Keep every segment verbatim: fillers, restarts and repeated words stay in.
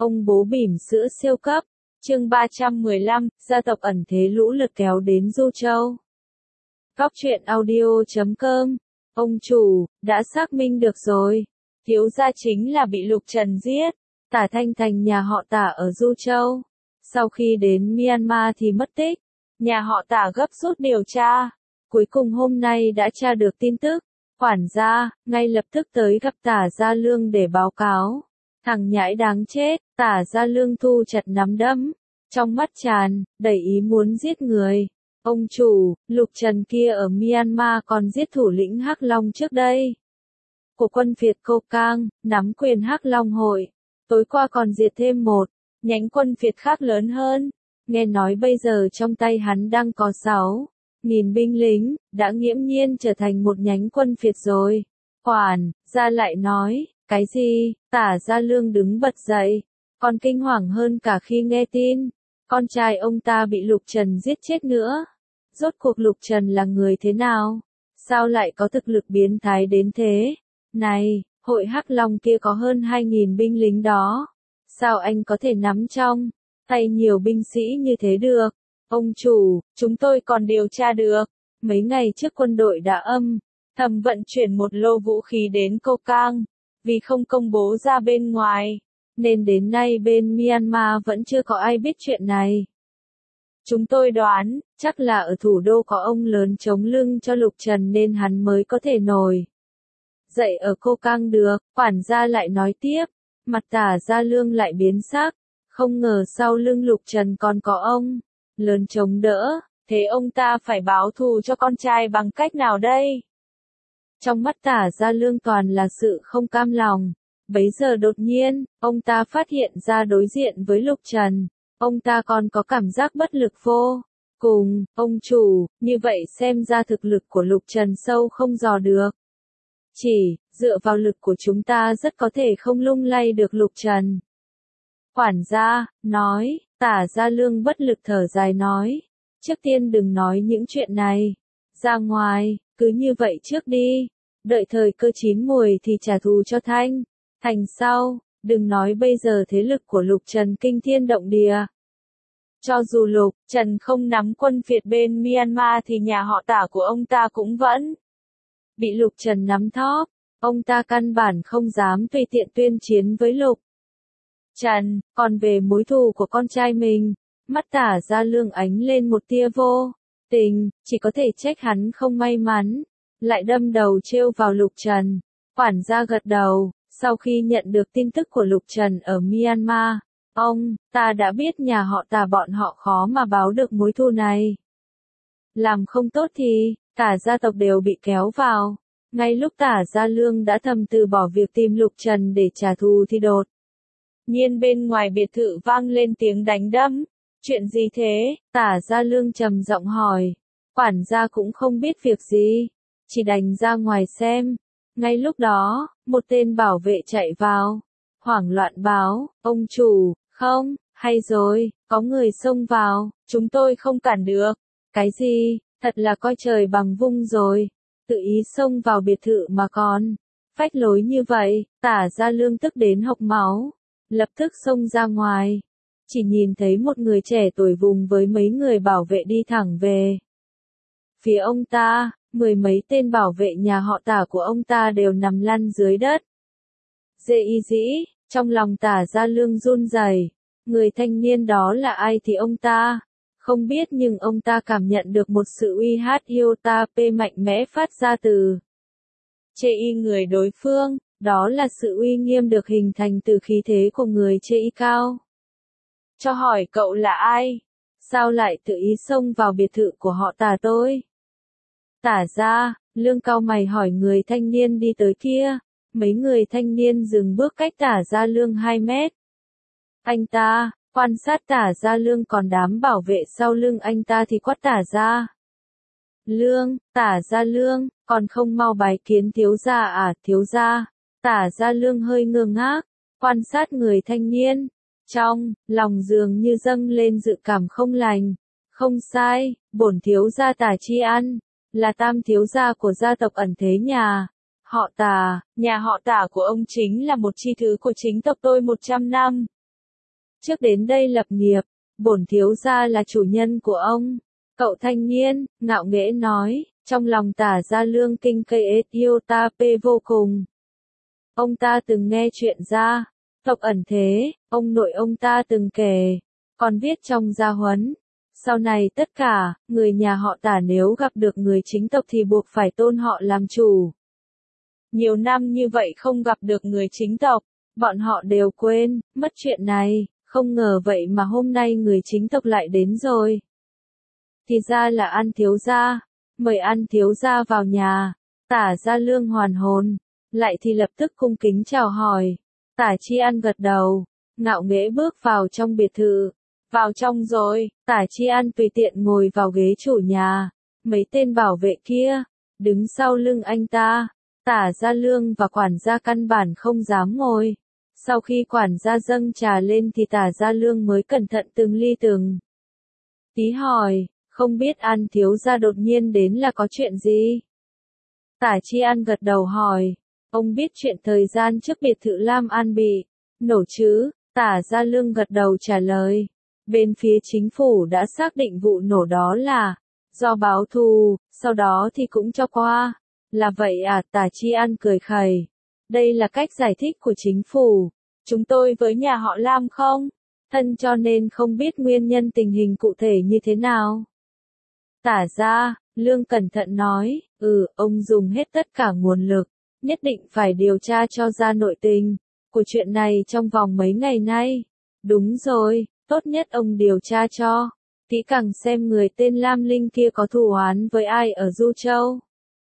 Ông bố bỉm sữa siêu cấp. Chương ba trăm mười lăm, gia tộc ẩn thế lũ lượt kéo đến Du Châu. Góc truyện audio chấm com. Ông chủ, đã xác minh được rồi. Thiếu gia chính là bị Lục Trần giết. Tả Thanh Thành nhà họ Tả ở Du Châu. Sau khi đến Myanmar thì mất tích. Nhà họ Tả gấp rút điều tra. Cuối cùng hôm nay đã tra được tin tức. Quản gia, ngay lập tức tới gặp Tả Gia Lương để báo cáo. Thằng nhãi đáng chết, Tả Gia Lương thu chặt nắm đấm. Trong mắt tràn, đầy ý muốn giết người. Ông chủ, Lục Trần kia ở Myanmar còn giết thủ lĩnh Hắc Long trước đây. Của quân Việt Cô Cang, nắm quyền Hắc Long hội. Tối qua còn diệt thêm một, nhánh quân Việt khác lớn hơn. Nghe nói bây giờ trong tay hắn đang có sáu nghìn binh lính, đã nghiễm nhiên trở thành một nhánh quân Việt rồi. Quản gia lại nói, cái gì? Tả Gia Lương đứng bật dậy, còn kinh hoàng hơn cả khi nghe tin con trai ông ta bị Lục Trần giết chết nữa. Rốt cuộc Lục Trần là người thế nào? Sao lại có thực lực biến thái đến thế? Này, hội Hắc Long kia có hơn hai nghìn binh lính đó. Sao anh có thể nắm trong tay nhiều binh sĩ như thế được? Ông chủ, chúng tôi còn điều tra được. Mấy ngày trước quân đội đã âm thầm vận chuyển một lô vũ khí đến Cô Cang. Vì không công bố ra bên ngoài, nên đến nay bên Myanmar vẫn chưa có ai biết chuyện này. Chúng tôi đoán, chắc là ở thủ đô có ông lớn chống lưng cho Lục Trần nên hắn mới có thể nổi dậy ở Cô Cang được. Quản gia lại nói tiếp, mặt Tả Gia Lương lại biến sắc, không ngờ sau lưng Lục Trần còn có ông lớn chống đỡ, thế ông ta phải báo thù cho con trai bằng cách nào đây? Trong mắt Tả Gia Lương toàn là sự không cam lòng. Bấy giờ đột nhiên, ông ta phát hiện ra đối diện với Lục Trần, ông ta còn có cảm giác bất lực vô cùng. Ông chủ, như vậy xem ra thực lực của Lục Trần sâu không dò được. Chỉ dựa vào lực của chúng ta rất có thể không lung lay được Lục Trần. Quản gia nói. Tả Gia Lương bất lực thở dài nói, trước tiên đừng nói những chuyện này ra ngoài, cứ như vậy trước đi, đợi thời cơ chín muồi thì trả thù cho Thanh Thành sau. Đừng nói bây giờ thế lực của Lục Trần kinh thiên động địa. Cho dù Lục Trần không nắm quân Việt bên Myanmar thì nhà họ Tả của ông ta cũng vẫn bị Lục Trần nắm thóp. Ông ta căn bản không dám tùy tiện tuyên chiến với Lục Trần. Còn về mối thù của con trai mình, mắt Tả Gia Lương ánh lên một tia vô tình, chỉ có thể trách hắn không may mắn, lại đâm đầu trêu vào Lục Trần. Quản gia gật đầu, sau khi nhận được tin tức của Lục Trần ở Myanmar, ông ta đã biết nhà họ Tả bọn họ khó mà báo được mối thù này. Làm không tốt thì, cả gia tộc đều bị kéo vào. Ngay lúc Tả Gia Lương đã thầm từ bỏ việc tìm Lục Trần để trả thù thì đột nhiên bên ngoài biệt thự vang lên tiếng đánh đấm. Chuyện gì thế? Tả Gia Lương trầm giọng hỏi. Quản gia cũng không biết việc gì, chỉ đành ra ngoài xem. Ngay lúc đó, một tên bảo vệ chạy vào, hoảng loạn báo, ông chủ, không, hay rồi, có người xông vào, chúng tôi không cản được. Cái gì? Thật là coi trời bằng vung rồi. Tự ý xông vào biệt thự mà còn phách lối như vậy. Tả Gia Lương tức đến hộc máu, lập tức xông ra ngoài. Chỉ nhìn thấy một người trẻ tuổi vùng với mấy người bảo vệ đi thẳng về phía ông ta. Mười mấy tên bảo vệ nhà họ Tả của ông ta đều nằm lăn dưới đất. Dê y dĩ, trong lòng Tả Gia Lương run rẩy. Người thanh niên đó là ai thì ông ta không biết, nhưng ông ta cảm nhận được một sự uy hát yêu ta p mạnh mẽ phát ra từ chê y người đối phương. Đó là sự uy nghiêm được hình thành từ khí thế của người chê y cao. Cho hỏi cậu là ai? Sao lại tự ý xông vào biệt thự của họ Tả tôi? Tả Gia Lương cau mày hỏi người thanh niên đi tới kia. Mấy người thanh niên dừng bước cách Tả Gia Lương hai mét. Anh ta quan sát Tả Gia Lương, còn đám bảo vệ sau lưng anh ta thì quát Tả Gia Lương. Tả Gia Lương, còn không mau bái kiến thiếu gia à? Thiếu gia? Tả Gia Lương hơi ngơ ngác, quan sát người thanh niên, trong lòng dường như dâng lên dự cảm không lành. Không sai, bổn thiếu gia Tả Chi An là tam thiếu gia của gia tộc ẩn thế nhà họ Tả. Nhà họ Tả của ông chính là một chi thứ của chính tộc tôi một trăm năm trước đến đây lập nghiệp, bổn thiếu gia là chủ nhân của ông. Cậu thanh niên, ngạo nghễ nói, trong lòng Tả Gia Lương kinh cây ết yêu ta pê vô cùng. Ông ta từng nghe chuyện gia tộc ẩn thế, ông nội ông ta từng kể, còn viết trong gia huấn. Sau này tất cả, người nhà họ Tả nếu gặp được người chính tộc thì buộc phải tôn họ làm chủ. Nhiều năm như vậy không gặp được người chính tộc, bọn họ đều quên, mất chuyện này, không ngờ vậy mà hôm nay người chính tộc lại đến rồi. Thì ra là An thiếu gia, mời An thiếu gia vào nhà. Tả Gia Lương hoàn hồn, lại thì lập tức cung kính chào hỏi. Tả Chi An gật đầu, ngạo nghễ bước vào trong biệt thự. Vào trong rồi, Tả Chi An tùy tiện ngồi vào ghế chủ nhà. Mấy tên bảo vệ kia, đứng sau lưng anh ta. Tả Gia Lương và quản gia căn bản không dám ngồi. Sau khi quản gia dâng trà lên thì Tả Gia Lương mới cẩn thận từng ly từng tí hỏi, không biết An thiếu gia đột nhiên đến là có chuyện gì? Tả Chi An gật đầu hỏi, ông biết chuyện thời gian trước biệt thự Lam An bị nổ chứ? Tả Gia Lương gật đầu trả lời, bên phía chính phủ đã xác định vụ nổ đó là do báo thù, sau đó thì cũng cho qua. Là vậy à? Tả Chi An cười khẩy, đây là cách giải thích của chính phủ. Chúng tôi với nhà họ Lam không thân cho nên không biết nguyên nhân tình hình cụ thể như thế nào. Tả Gia Lương cẩn thận nói, ừ, ông dùng hết tất cả nguồn lực, nhất định phải điều tra cho ra nội tình của chuyện này trong vòng mấy ngày nay. Đúng rồi, tốt nhất ông điều tra cho kỹ càng xem người tên Lam Linh kia có thù oán với ai ở Du Châu.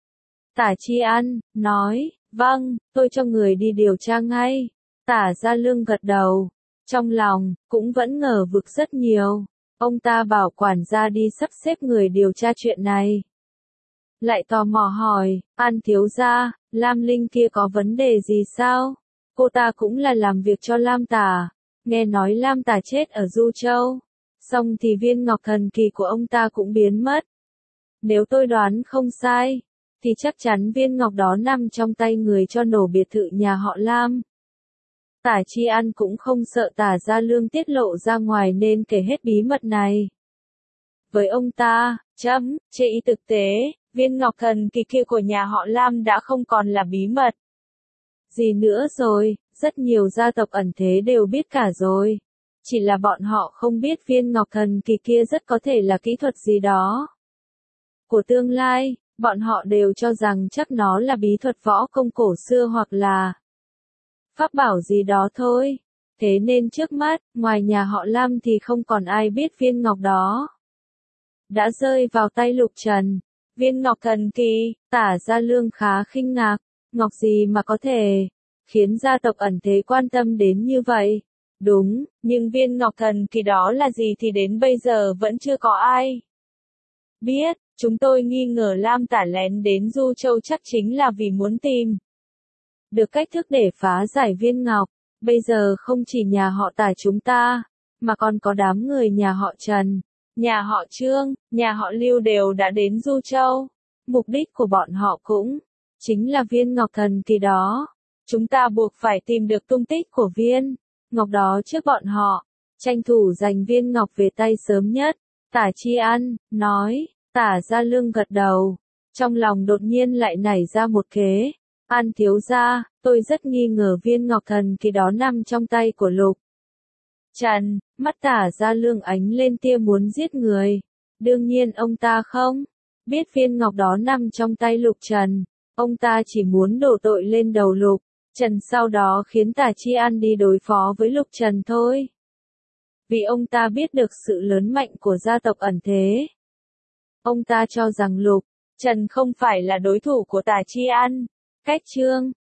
Tả Chi An nói, vâng, tôi cho người đi điều tra ngay. Tả Gia Lương gật đầu, trong lòng cũng vẫn ngờ vực rất nhiều. Ông ta bảo quản gia đi sắp xếp người điều tra chuyện này. Lại tò mò hỏi, An thiếu gia, Lam Linh kia có vấn đề gì sao? Cô ta cũng là làm việc cho Lam Tả. Nghe nói Lam Tả chết ở Du Châu. Xong thì viên ngọc thần kỳ của ông ta cũng biến mất. Nếu tôi đoán không sai, thì chắc chắn viên ngọc đó nằm trong tay người cho nổ biệt thự nhà họ Lam. Tả Chi An cũng không sợ Tả Gia Lương tiết lộ ra ngoài nên kể hết bí mật này. Với ông ta, chấm, trên thực tế, viên ngọc thần kỳ kia của nhà họ Lam đã không còn là bí mật gì nữa rồi, rất nhiều gia tộc ẩn thế đều biết cả rồi. Chỉ là bọn họ không biết viên ngọc thần kỳ kia rất có thể là kỹ thuật gì đó của tương lai, bọn họ đều cho rằng chắc nó là bí thuật võ công cổ xưa hoặc là pháp bảo gì đó thôi. Thế nên trước mắt, ngoài nhà họ Lam thì không còn ai biết viên ngọc đó đã rơi vào tay Lục Trần. Viên ngọc thần kỳ, Tả Gia Lương khá kinh ngạc, ngọc gì mà có thể khiến gia tộc ẩn thế quan tâm đến như vậy. Đúng, nhưng viên ngọc thần kỳ đó là gì thì đến bây giờ vẫn chưa có ai biết. Chúng tôi nghi ngờ Lam Tả lén đến Du Châu chắc chính là vì muốn tìm được cách thức để phá giải viên ngọc. Bây giờ không chỉ nhà họ Tả chúng ta, mà còn có đám người nhà họ Trần, nhà họ Trương, nhà họ Lưu đều đã đến Du Châu. Mục đích của bọn họ cũng chính là viên ngọc thần kỳ đó. Chúng ta buộc phải tìm được tung tích của viên ngọc đó trước bọn họ, tranh thủ giành viên ngọc về tay sớm nhất. Tả Chi An nói. Tả Gia Lương gật đầu, trong lòng đột nhiên lại nảy ra một kế. An thiếu gia, tôi rất nghi ngờ viên ngọc thần kỳ đó nằm trong tay của Lục Trần. Mắt Tả Gia Lương ánh lên tia muốn giết người. Đương nhiên ông ta không biết viên ngọc đó nằm trong tay Lục Trần. Ông ta chỉ muốn đổ tội lên đầu Lục Trần, sau đó khiến Tả Chi An đi đối phó với Lục Trần thôi. Vì ông ta biết được sự lớn mạnh của gia tộc ẩn thế. Ông ta cho rằng Lục Trần không phải là đối thủ của Tả Chi An. Cách chương